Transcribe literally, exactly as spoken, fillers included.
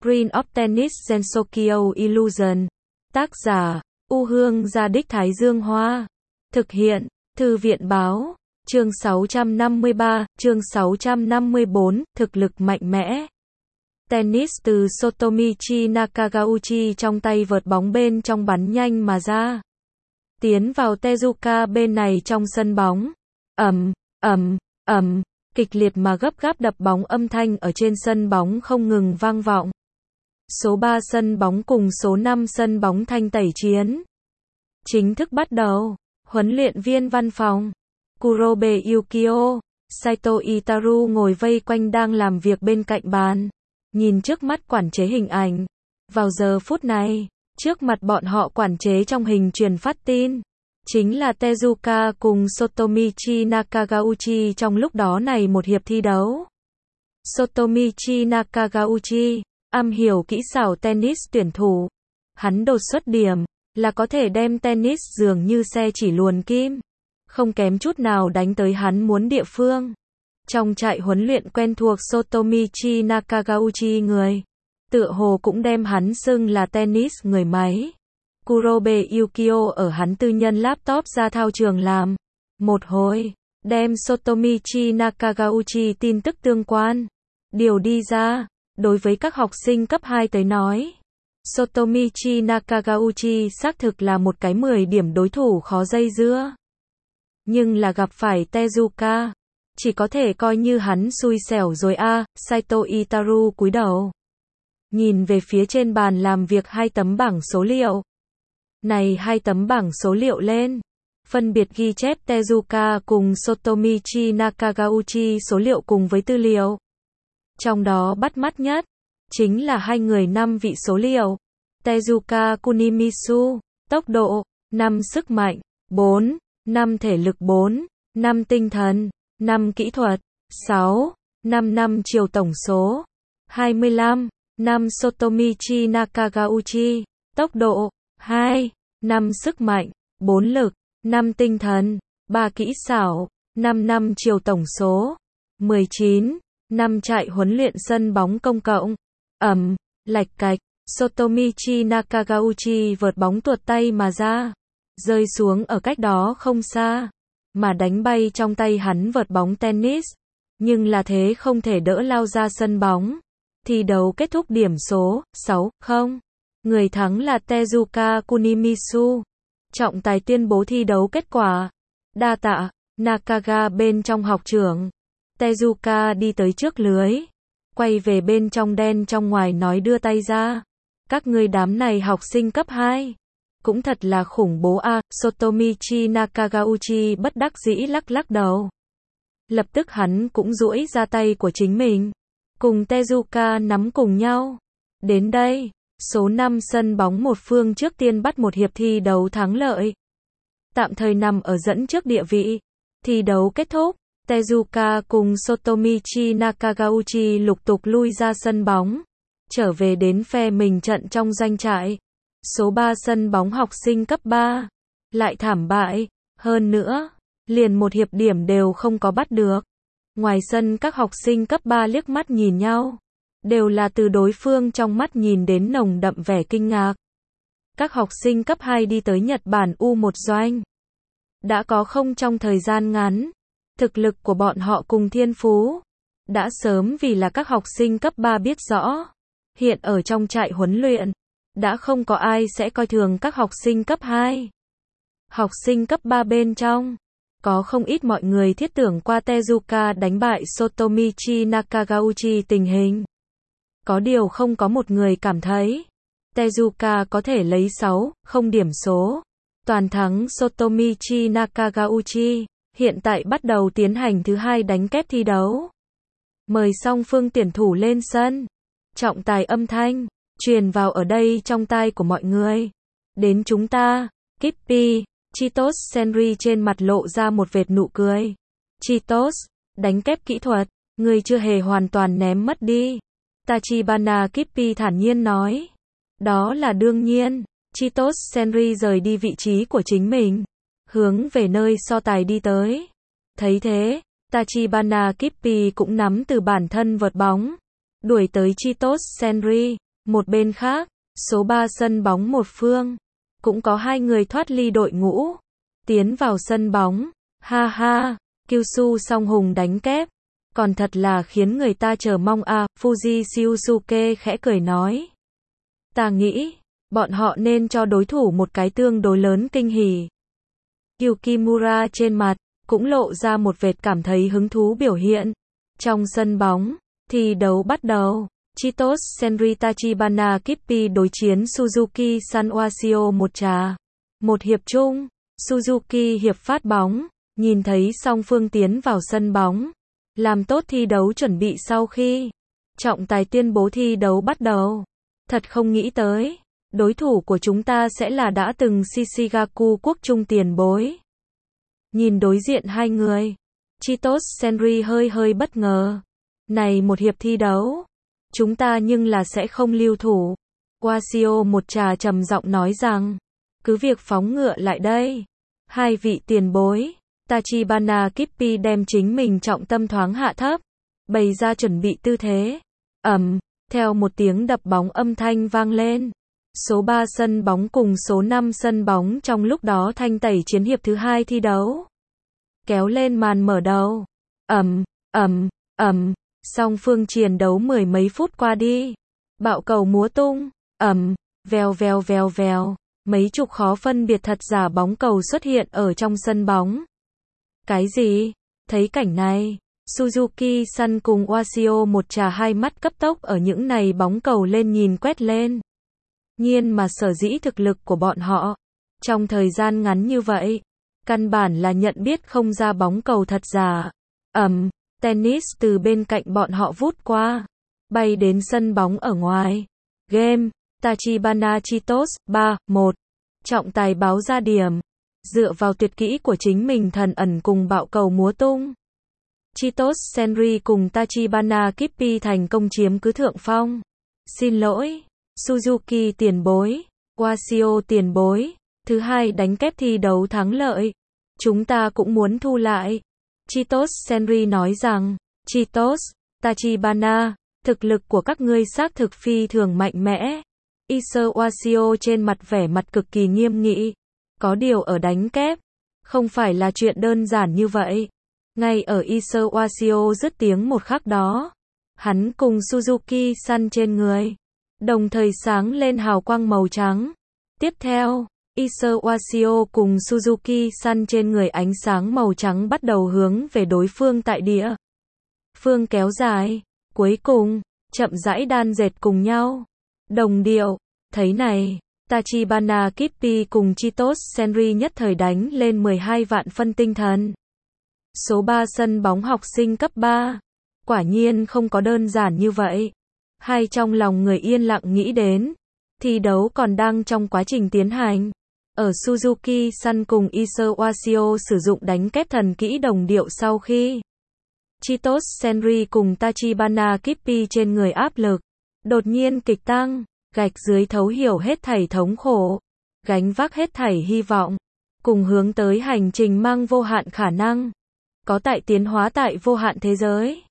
Green of Tennis Gensokyo Illusion. Tác giả, U Hương Gia Đích Thái Dương Hoa. Thực hiện, Thư viện Báo. Chương sáu trăm năm mươi ba, chương sáu trăm năm mươi bốn, thực lực mạnh mẽ. Tennis từ Sotomichi Nakagauchi trong tay vợt bóng bên trong bắn nhanh mà ra. Tiến vào Tezuka bên này trong sân bóng. Ầm, ầm, ầm, kịch liệt mà gấp gáp đập bóng âm thanh ở trên sân bóng không ngừng vang vọng. Số ba sân bóng cùng số năm sân bóng thanh tẩy chiến. Chính thức bắt đầu. Huấn luyện viên văn phòng Kurobe Yukio, Saito Itaru ngồi vây quanh đang làm việc bên cạnh bàn, nhìn trước mắt quản chế hình ảnh. Vào giờ phút này, trước mặt bọn họ quản chế trong hình truyền phát tin, chính là Tezuka cùng Sotomichi Nakagauchi trong lúc đó này một hiệp thi đấu. Sotomichi Nakagauchi, am hiểu kỹ xảo tennis tuyển thủ. Hắn đột xuất điểm, là có thể đem tennis dường như xe chỉ luồn kim. Không kém chút nào đánh tới hắn muốn địa phương. Trong trại huấn luyện quen thuộc Sotomichi Nakagauchi người, tựa hồ cũng đem hắn xưng là tennis người máy. Kurobe Yukio ở hắn tư nhân laptop ra thao trường làm. Một hồi, đem Sotomichi Nakagauchi tin tức tương quan. Điều đi ra, đối với các học sinh cấp hai tới nói. Sotomichi Nakagauchi xác thực là một cái mười điểm đối thủ khó dây dưa. Nhưng là gặp phải Tezuka, chỉ có thể coi như hắn xui xẻo rồi a. À, Saito Itaru cúi đầu, nhìn về phía trên bàn làm việc hai tấm bảng số liệu. Này hai tấm bảng số liệu lên, phân biệt ghi chép Tezuka cùng Sotomichi Nakagauchi số liệu cùng với tư liệu. Trong đó bắt mắt nhất, chính là hai người năm vị số liệu. Tezuka Kunimitsu, tốc độ, năm sức mạnh, bốn, năm thể lực bốn, năm tinh thần, năm kỹ thuật, sáu, năm năm chiều tổng số, hai mươi lăm, năm Sotomichi Nakagauchi, tốc độ, hai, năm sức mạnh, bốn lực, năm tinh thần, ba kỹ xảo, năm năm chiều tổng số, mười chín, năm trại huấn luyện sân bóng công cộng. Ầm, lạch cạch, Sotomichi Nakagauchi vợt bóng tuột tay mà ra, rơi xuống ở cách đó không xa, mà đánh bay trong tay hắn vợt bóng tennis, nhưng là thế không thể đỡ lao ra sân bóng. Thi đấu kết thúc điểm số sáu không. Người thắng là Tezuka Kunimitsu. Trọng tài tuyên bố thi đấu kết quả. Đa tạ, Nakaga bên trong học trưởng. Tezuka đi tới trước lưới, quay về bên trong đen trong ngoài nói đưa tay ra. Các ngươi đám này học sinh cấp hai, cũng thật là khủng bố a. À, Sotomichi Nakagauchi bất đắc dĩ lắc lắc đầu. Lập tức hắn cũng duỗi ra tay của chính mình, cùng Tezuka nắm cùng nhau. Đến đây, số năm sân bóng một phương trước tiên bắt một hiệp thi đấu thắng lợi. Tạm thời nằm ở dẫn trước địa vị. Thi đấu kết thúc, Tezuka cùng Sotomichi Nakagauchi lục tục lui ra sân bóng, trở về đến phe mình trận trong doanh trại. Số ba sân bóng học sinh cấp ba, lại thảm bại, hơn nữa, liền một hiệp điểm đều không có bắt được. Ngoài sân các học sinh cấp ba liếc mắt nhìn nhau, đều là từ đối phương trong mắt nhìn đến nồng đậm vẻ kinh ngạc. Các học sinh cấp hai đi tới Nhật Bản U một doanh. Đã có không trong thời gian ngắn, thực lực của bọn họ cùng thiên phú, đã sớm vì là các học sinh cấp ba biết rõ. Hiện ở trong trại huấn luyện, đã không có ai sẽ coi thường các học sinh cấp hai. Học sinh cấp ba bên trong, có không ít mọi người thiết tưởng qua Tezuka đánh bại Sotomichi Nakagauchi tình hình. Có điều không có một người cảm thấy Tezuka có thể lấy sáu không điểm số, toàn thắng Sotomichi Nakagauchi. Hiện tại bắt đầu tiến hành thứ hai đánh kép thi đấu. Mời song phương tuyển thủ lên sân. Trọng tài âm thanh truyền vào ở đây trong tai của mọi người. Đến chúng ta, Kippi, Chitos Senri trên mặt lộ ra một vệt nụ cười. Chitos, đánh kép kỹ thuật, người chưa hề hoàn toàn ném mất đi. Tachibana Kippi thản nhiên nói. Đó là đương nhiên. Chitos Senri rời đi vị trí của chính mình, hướng về nơi so tài đi tới. Thấy thế, Tachibana Kippi cũng nắm từ bản thân vợt bóng, đuổi tới Chitos Senri. Một bên khác, số ba sân bóng một phương, cũng có hai người thoát ly đội ngũ, tiến vào sân bóng. Ha ha, Kyushu Song Hùng đánh kép, còn thật là khiến người ta chờ mong à, Fuji Shiosuke khẽ cười nói. Ta nghĩ, bọn họ nên cho đối thủ một cái tương đối lớn kinh hỉ. Yukimura trên mặt, cũng lộ ra một vệt cảm thấy hứng thú biểu hiện. Trong sân bóng, thi đấu bắt đầu. Chitos Senri Tachibana Kippi đối chiến Suzuki San Oashio một trà. Một hiệp chung, Suzuki hiệp phát bóng, nhìn thấy song phương tiến vào sân bóng, làm tốt thi đấu chuẩn bị sau khi trọng tài tuyên bố thi đấu bắt đầu. Thật không nghĩ tới, đối thủ của chúng ta sẽ là đã từng Shishigaku quốc trung tiền bối. Nhìn đối diện hai người, Chitos Senri hơi hơi bất ngờ. Này một hiệp thi đấu, chúng ta nhưng là sẽ không lưu thủ. Oashio một trà trầm giọng nói rằng, cứ việc phóng ngựa lại đây. Hai vị tiền bối, Tachibana Kippi đem chính mình trọng tâm thoáng hạ thấp, bày ra chuẩn bị tư thế. Ầm, theo một tiếng đập bóng âm thanh vang lên. Số ba sân bóng cùng số năm sân bóng trong lúc đó thanh tẩy chiến hiệp thứ hai thi đấu. Kéo lên màn mở đầu. Ầm, ầm, ầm, song phương chiến đấu mười mấy phút qua đi. Bạo cầu múa tung, ầm, vèo vèo vèo vèo, mấy chục khó phân biệt thật giả bóng cầu xuất hiện ở trong sân bóng. Cái gì? Thấy cảnh này, Suzuki San cùng Oashio một trà hai mắt cấp tốc ở những này bóng cầu lên nhìn quét lên. Nhiên mà sở dĩ thực lực của bọn họ, trong thời gian ngắn như vậy, căn bản là nhận biết không ra bóng cầu thật giả. Ầm, tennis từ bên cạnh bọn họ vút qua, bay đến sân bóng ở ngoài. Game, Tachibana Chitos, ba một. Trọng tài báo ra điểm. Dựa vào tuyệt kỹ của chính mình thần ẩn cùng bạo cầu múa tung, Chitos Senri cùng Tachibana Kippi thành công chiếm cứ thượng phong. Xin lỗi, Suzuki tiền bối, Oashio tiền bối, thứ hai đánh kép thi đấu thắng lợi. Chúng ta cũng muốn thu lại. Chitos Senri nói rằng, Chitos, Tachibana, thực lực của các ngươi xác thực phi thường mạnh mẽ. Issei Oashio trên mặt vẻ mặt cực kỳ nghiêm nghị. Có điều ở đánh kép, không phải là chuyện đơn giản như vậy. Ngay ở Issei Oashio dứt tiếng một khắc đó, hắn cùng Suzuki San trên người, đồng thời sáng lên hào quang màu trắng. Tiếp theo, Issei Oashio cùng Suzuki San trên người ánh sáng màu trắng bắt đầu hướng về đối phương tại địa phương kéo dài, cuối cùng, chậm rãi đan dệt cùng nhau. Đồng điệu, thấy này, Tachibana Kippi cùng Chitos Senri nhất thời đánh lên mười hai vạn phân tinh thần. Số ba sân bóng học sinh cấp ba. Quả nhiên không có đơn giản như vậy. Hay trong lòng người yên lặng nghĩ đến. Thi đấu còn đang trong quá trình tiến hành. Ở Suzuki San cùng Issei Oashio sử dụng đánh kép thần kỹ đồng điệu sau khi Chitos Senri cùng Tachibana Kippi trên người áp lực đột nhiên kịch tăng, gạch dưới thấu hiểu hết thảy thống khổ, gánh vác hết thảy hy vọng, cùng hướng tới hành trình mang vô hạn khả năng, có tại tiến hóa tại vô hạn thế giới.